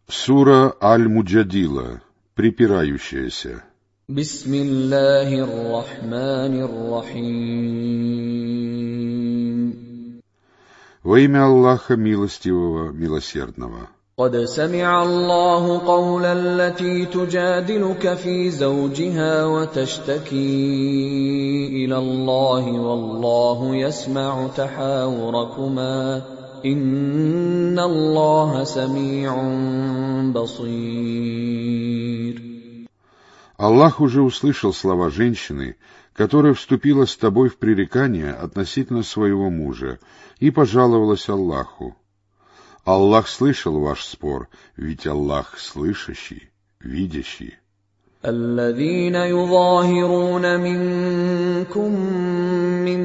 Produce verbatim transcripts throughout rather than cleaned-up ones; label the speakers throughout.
Speaker 1: Сура Аль-Муджадила, припирающаяся.
Speaker 2: Бисмиллахир-рахманир-рахим.
Speaker 1: Во имя Аллаха Милостивого, Милосердного.
Speaker 2: قد سمع الله قول التي تجادلك في زوجها وتشتكي إلى الله والله يسمع تحاوركما إن الله سميع بصير.
Speaker 1: Аллах уже услышал слова женщины, которая вступила с тобой в пререкание относительно своего мужа, и пожаловалась Аллаху. Аллах слышал ваш спор, ведь Аллах слышащий, видящий.
Speaker 2: الذين يظاهرون منكم من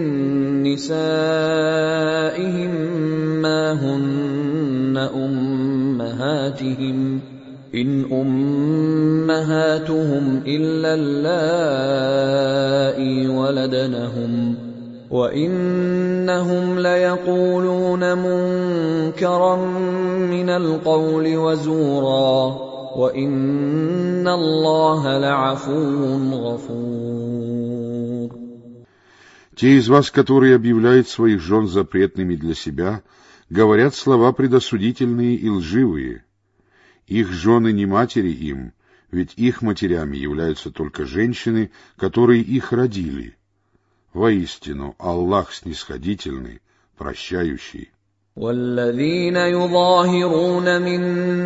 Speaker 2: نسائهم ما هن أمهاتهم إن أمهاتهم إلا اللائي ولدنهم وإنهم ليقولون منكرا من القول وزورا وإن الله لعفو غفور.
Speaker 1: Те из вас, которые объявляют своих жен запретными для себя, говорят слова предосудительные и лживые. Их жены не матери им, ведь их матерями являются только женщины, которые их родили. Воистину, Аллах снисходительный, прощающий.
Speaker 2: والذين يظاهرون من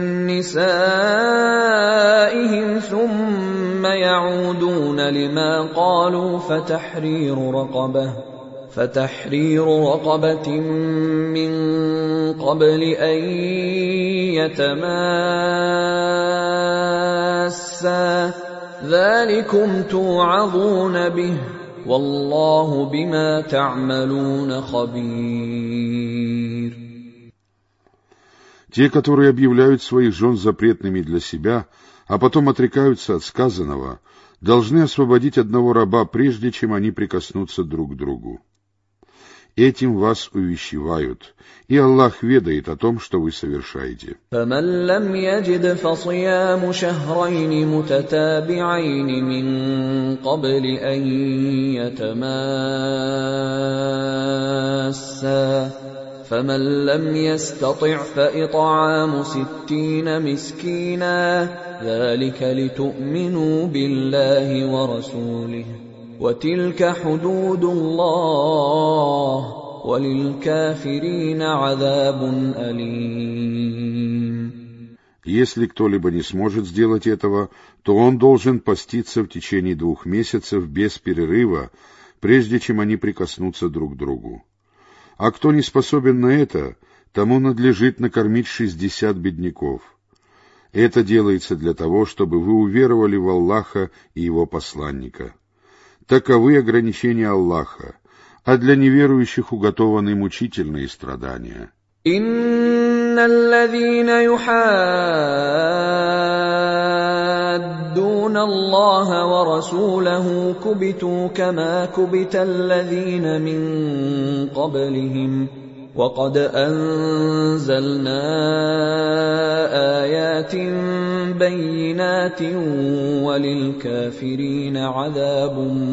Speaker 2: نسائهم ثم يعودون لما قالوا فتحرير رقبة فتحرير رقبة من قبل أن يتماسا ذلكم توعظون به والله بما تعملون خبير.
Speaker 1: Те, которые объявляют своих жен запретными для себя, а потом отрекаются от сказанного, должны освободить одного раба, прежде чем они прикоснутся друг к другу. Этим вас увещевают, и Аллах ведает о том, что вы совершаете.
Speaker 2: فَمَن لَّمْ يَجِدْ فَصِيَامُ شَهْرَيْنِ مُتَتَابِعَيْنِ مِن قَبْلِ أَن يَتَمَاسَّا فَمَن لَّمْ يَسْتَطِعْ فَإِطْعَامُ سِتِّينَ مِسْكِينًا ذَلِكَ لِتُؤْمِنُوا بِاللَّهِ وَرَسُولِهِ وَتِلْكَ حُدُودُ اللَّهِ وَلِلْكَافِرِينَ عَذَابٌ أَلِيمٌ.
Speaker 1: Если кто-либо не сможет сделать этого, то он должен поститься в течение двух месяцев без перерыва, прежде чем они прикоснутся друг к другу. А кто не способен на это, тому надлежит накормить шестьдесят бедняков. Это делается для того, чтобы вы уверовали в Аллаха и Его посланника. Таковы ограничения Аллаха, а для неверующих уготованы мучительные страдания.
Speaker 2: إِنَّ الَّذِينَ يُحَادُّونَ اللَّهَ وَرَسُولَهُ كُبِتُوا كَمَا كُبِتَ الَّذِينَ مِن قَبْلِهِمْ وَقَدْ أَنزَلْنَا آيَاتٍ بَيِّنَاتٍ وَلِلْكَافِرِينَ عَذَابٌ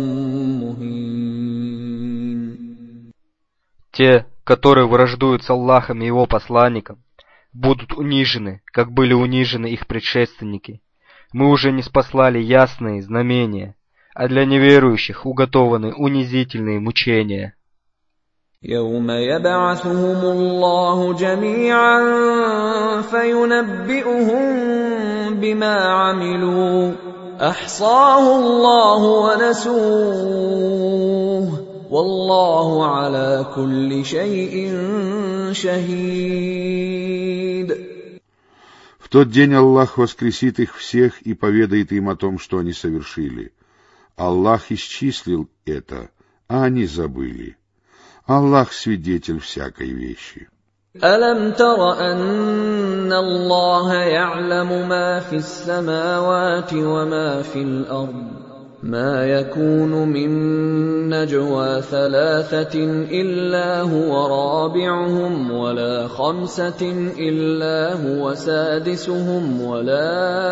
Speaker 2: مُهِينٌ.
Speaker 3: Те, которые враждуют с Аллахом и Его посланником, будут унижены, как были унижены их предшественники. Мы уже не спаслали ясные знамения, а для неверующих уготованы унизительные мучения.
Speaker 2: يَوْمَ يَبْعَثُهُمُ اللَّهُ جَمِيعًا فَيُنَبِّئُهُم بِمَا عَمِلُوا أَحْصَاهُ اللَّهُ وَنَسُوهُ وَاللَّهُ عَلَى كُلِّ شَيْءٍ شَهِيدٌ.
Speaker 1: В тот день Аллах воскресит их всех и поведает им о том, что они совершили. Аллах исчислил это, а они забыли. Аллах свидетель всякой вещи.
Speaker 2: أَلَمْ تَرَ أَنَّ اللَّهَ يَعْلَمُ مَا فِي السَّمَاوَاتِ وَمَا فِي الْأَرْضِ ما يكون من نجوى ثلاثة إلا هو رابعهم ولا خمسة إلا هو سادسهم ولا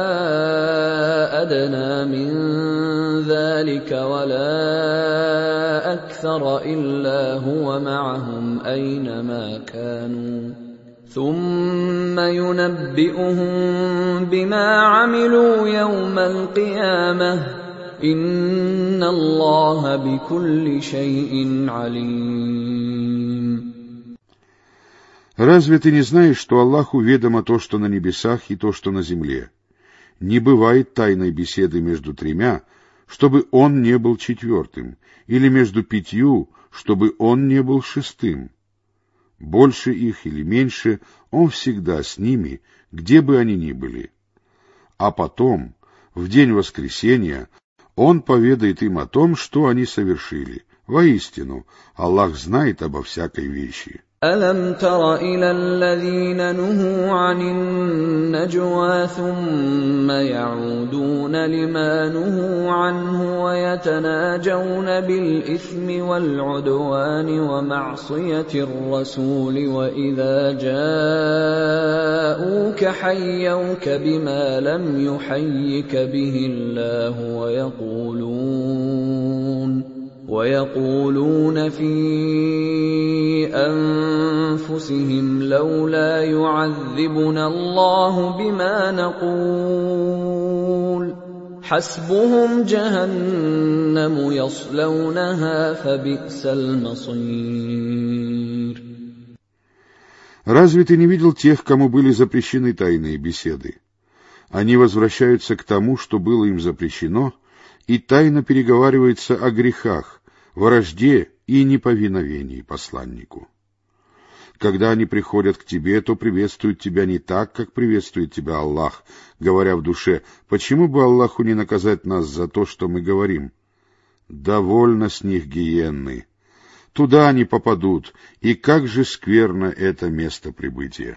Speaker 2: أدنى من ذلك ولا أكثر إلا هو معهم أينما كانوا ثم ينبئهم بما عملوا يوم القيامة إن الله بكل شيء عليم.
Speaker 1: Разве ты не знаешь, что Аллаху ведомо то, что на небесах, и то, что на земле? Не бывает тайной беседы между тремя, чтобы он не был четвертым, или между пятью, чтобы он не был шестым. Больше их или меньше, он всегда с ними, где бы они ни были. А потом, в день воскресения, он поведает им о том, что они совершили. Воистину, Аллах знает обо всякой вещи.
Speaker 2: أَلَمْ تَرَ إِلَى الَّذِينَ نُهُوا عَنِ النَّجْوَى ثُمَّ يَعُودُونَ لِمَا نُهُوا عَنْهُ وَيَتَنَاجَوْنَ بِالْإِثْمِ وَالْعُدْوَانِ وَمَعْصِيَةِ الرَّسُولِ وَإِذَا جَاءُوكَ حَيَّوْكَ بِمَا لَمْ يُحَيِّكَ بِهِ اللَّهُ وَيَقُولُونَ وَيَقُولُونَ فِي أَنفُسِهِمْ لَوْلَا يُعَذِّبُنَا اللَّهُ بِمَا نَقُولُ حَسْبُهُمْ جَهَنَّمُ يَصْلَوْنَهَا فَبِئْسَ الْمَصِيرُ.
Speaker 1: Разве ты не видел тех, кому были запрещены тайные беседы? Они возвращаются к тому, что было им запрещено, и тайно переговариваются о грехах, вражде и неповиновении посланнику. Когда они приходят к тебе, то приветствуют тебя не так, как приветствует тебя Аллах, говоря в душе: почему бы Аллаху не наказать нас за то, что мы говорим? Довольно с них гиенны. Туда они попадут, и как же скверно это место прибытия.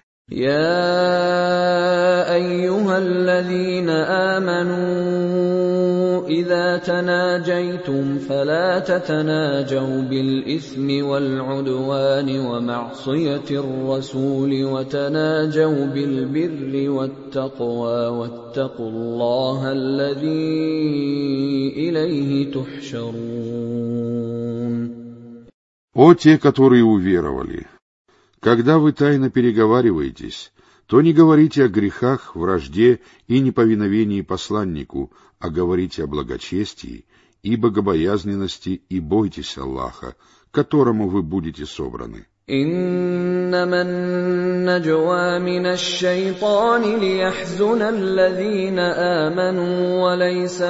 Speaker 2: يا أيها الذين آمنوا إذا تناجيتم فلا تتناجوا بالإثم والعدوان ومعصية الرسول وتناجوا بالبر والتقوى واتقوا الله الذي إليه تحشرون.
Speaker 1: О те, которые уверовали! Когда вы тайно переговариваетесь, то не говорите о грехах, вражде и неповиновении посланнику, а говорите о благочестии и богобоязненности, и бойтесь Аллаха, к которому вы будете собраны.
Speaker 2: إنما النجوى من الشيطان ليحزن الذين آمنوا وليس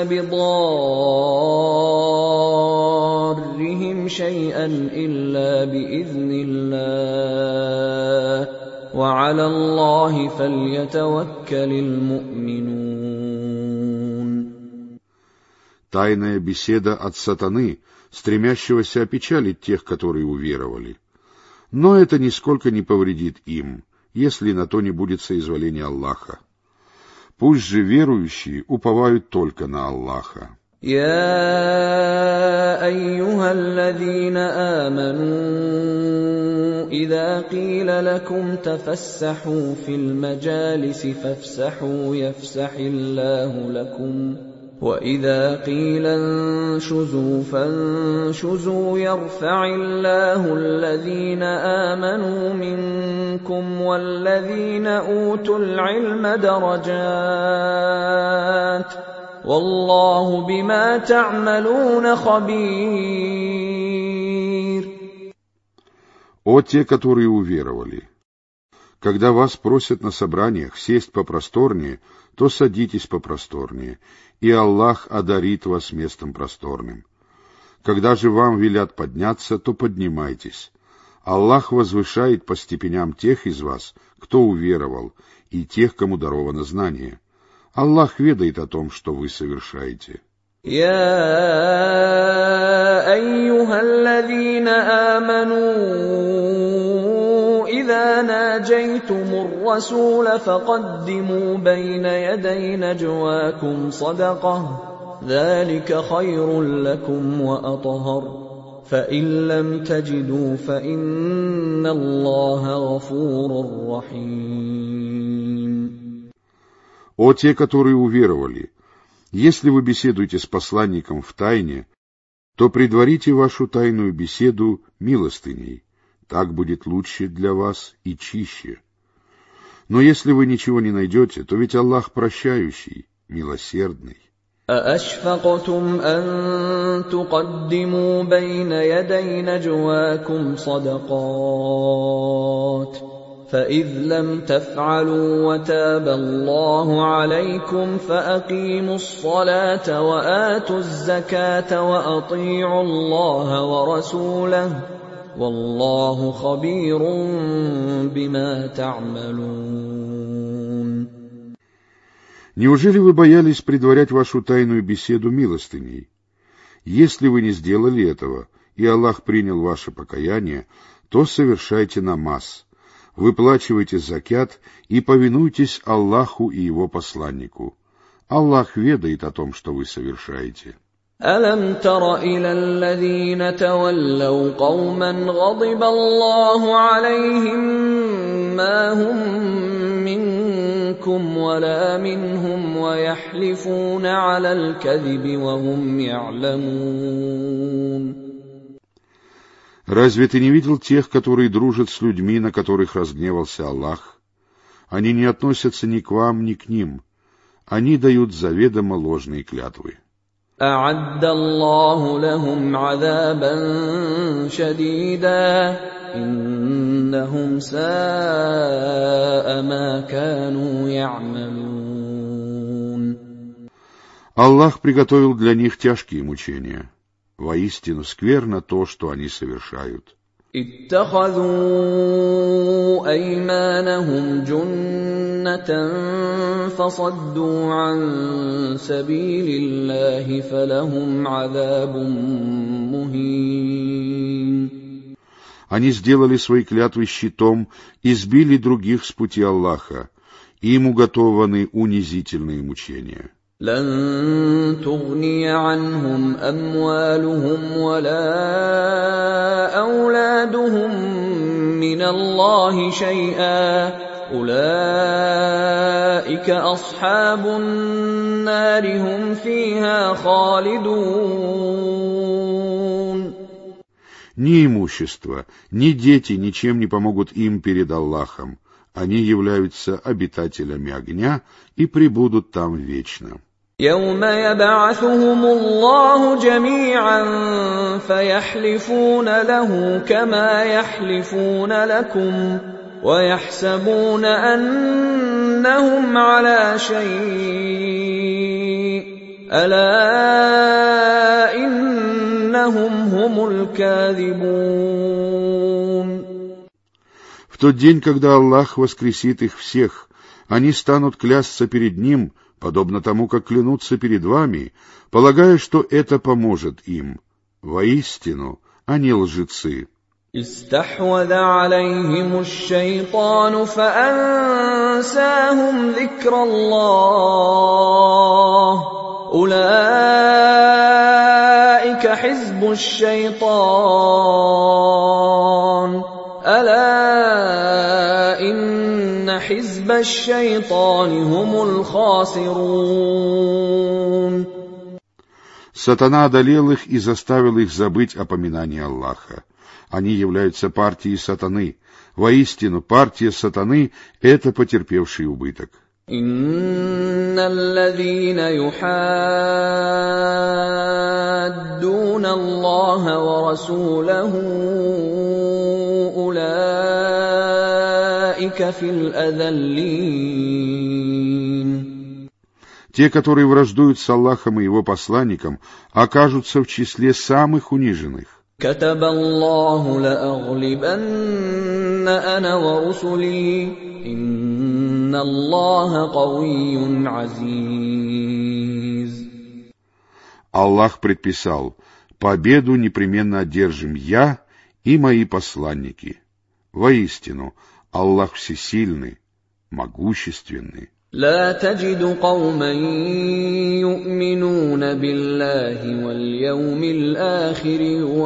Speaker 2: بضارهم شيئا إلا بإذن الله وعلى الله فليتوكل المؤمنون.
Speaker 1: Тайная беседа от сатаны, стремящегося опечалить тех, которые уверовали. Но это нисколько не повредит им, если на то не будет соизволения Аллаха. Пусть же верующие уповают только на Аллаха.
Speaker 2: يا أيها الذين آمنوا إذا قيل لكم تفسحوا في المجالس فافسحوا يفسح الله لكم وإذا قيل انشزوا فانشزوا يرفع الله الذين آمنوا منكم والذين أوتوا العلم درجات والله بما تعملون خبير.
Speaker 1: О те, которые уверовали! Когда вас просят на собраниях сесть попросторнее, то садитесь попросторнее, и Аллах одарит вас местом просторным. Когда же вам велят подняться, то поднимайтесь. Аллах возвышает по степеням тех из вас, кто уверовал, и тех, кому даровано знание. Аллах ведает о том, что вы совершаете.
Speaker 2: يا أيها الذين آمنوا إذا ناجيتم الرسول فقدموا بين يدي نجواكم صدقة ذلك خير لكم وأطهر فإن لم تجدوا فإن الله غفور رحيم.
Speaker 1: О те, которые уверовали, если вы беседуете с посланником в тайне, то предварите вашу тайную беседу милостыней, так будет лучше для вас и чище. Но если вы ничего не найдете, то ведь Аллах прощающий, милосердный.
Speaker 2: أَأَشْفَقْتُمْ أَن تُقَدِّمُوا بَيْنَ يَدَيْ نَجْوَاكُمْ صَدَقَاتٍ فَإِذْ لَمْ تَفْعَلُوا وَتَابَ اللَّهُ عَلَيْكُمْ فَأَقِيمُوا الصَّلَاةَ وَآتُوا الزَّكَاةَ وَأَطِيعُوا اللَّهَ وَرَسُولَهُ وَاللَّهُ خَبِيرٌ بِمَا تَعْمَلُونَ.
Speaker 1: Неужели вы боялись предварять вашу тайную беседу милостыней? Если вы не сделали этого, и Аллах принял ваше покаяние, то совершайте намаз, выплачивайте закят и повинуйтесь Аллаху и Его посланнику. Аллах ведает о том, что вы совершаете.
Speaker 2: أَلَمْ تَرَ إِلَى الَّذِينَ تَوَلَّوْا قَوْمًا غَضِبَ اللَّهُ عَلَيْهِمْ مَا هُمْ مِنكُمْ وَلَا مِنْهُمْ وَيَحْلِفُونَ عَلَى الْكَذِبِ وَهُمْ يَعْلَمُونَ.
Speaker 1: Разве ты не видел тех, которые дружат с людьми, на которых разгневался Аллах? Они не относятся ни к вам, ни к ним. Они дают заведомо ложные клятвы.
Speaker 2: أَعَدَّ اللَّهُ لَهُمْ عَذَابًا شَدِيدًا إِنَّهُمْ سَاءَ مَا كَانُوا يَعْمَلُونَ.
Speaker 1: Аллах приготовил для них тяжкие мучения. Воистину скверно то, что они совершают.
Speaker 2: اتخذوا أيمانهم جنة فصدوا عن سبيل الله فلهم عذاب مهين.
Speaker 1: Они сделали свои клятвы щитом и сбили других с пути Аллаха. Им уготованы унизительные мучения.
Speaker 2: لن تغني عنهم أموالهم ولا أولادهم من الله شيئا أولئك أصحاب النار هم فيها خالدون.
Speaker 1: Ни имущество, ни дети ничем не помогут им перед Аллахом. Они являются обитателями огня и пребудут там вечно.
Speaker 2: يوم يبعثهم الله جميعا فيحلفون له كما يحلفون لكم ويحسبون أنهم على شيء ألا إنهم هم الكاذبون.
Speaker 1: В тот день, когда Аллах воскресит их всех, они станут клясться перед Ним, подобно тому, как клянутся перед вами, полагая, что это поможет им. Воистину, они лжецы.
Speaker 2: استحوذ عليهم الشيطان فأنساهم ذكر الله أولئك حزب الشيطان ألا إن حزب الشيطان هم الخاسرون.
Speaker 1: Сатана одолел их и заставил их забыть о поминании Аллаха. Они являются партией сатаны. Воистину, партия сатаны — это потерпевший убыток.
Speaker 2: إن الذين يحادون الله ورسوله أولئك في الأذلين.
Speaker 1: Те, которые враждуют с Аллахом и Его посланником, окажутся в числе самых униженных.
Speaker 2: كتب الله لأغلبن أنا ورسلي إن الله قوي عزيز.
Speaker 1: Аллах предписал: победу непременно одержим я и мои посланники. Воистину, Аллах всесильный, могущественный.
Speaker 2: لا تجد قوما يؤمنون بالله واليوم الآخر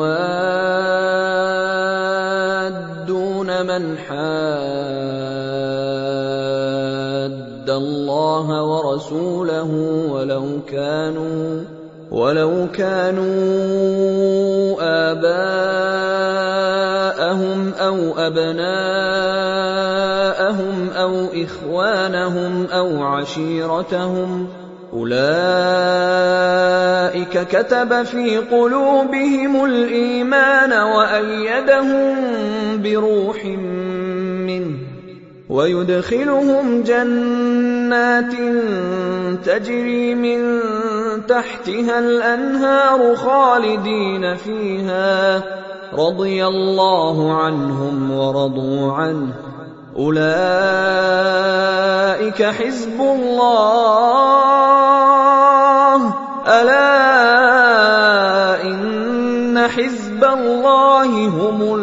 Speaker 2: يوادون من حاد الله ورسوله ولو كانوا ولو كانوا آباءهم أو أبناءهم أو إخوانهم أو عشيرتهم أولئك كتب في قلوبهم الإيمان وأيدهم بروح منه ويدخلهم جنات تجري من تحتها الأنهار خالدين فيها رضي الله عنهم ورضوا عنه أولئك حزب الله ألا إن حزب الله هم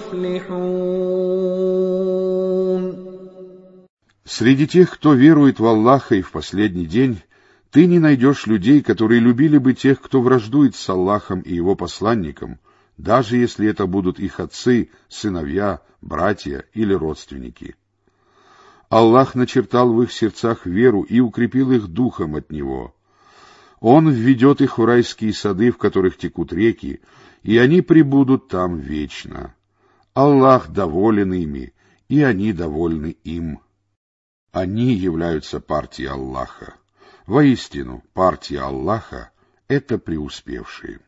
Speaker 2: المفلحون.
Speaker 1: Среди тех, кто верует в Аллаха и в последний день, ты не найдешь людей, которые любили бы тех, кто враждует с Аллахом и его посланником, даже если это будут их отцы, сыновья, братья или родственники. Аллах начертал в их сердцах веру и укрепил их духом от Него. Он введет их в райские сады, в которых текут реки, и они пребудут там вечно. Аллах доволен ими, и они довольны им. Они являются партией Аллаха. Воистину, партия Аллаха — это преуспевшие.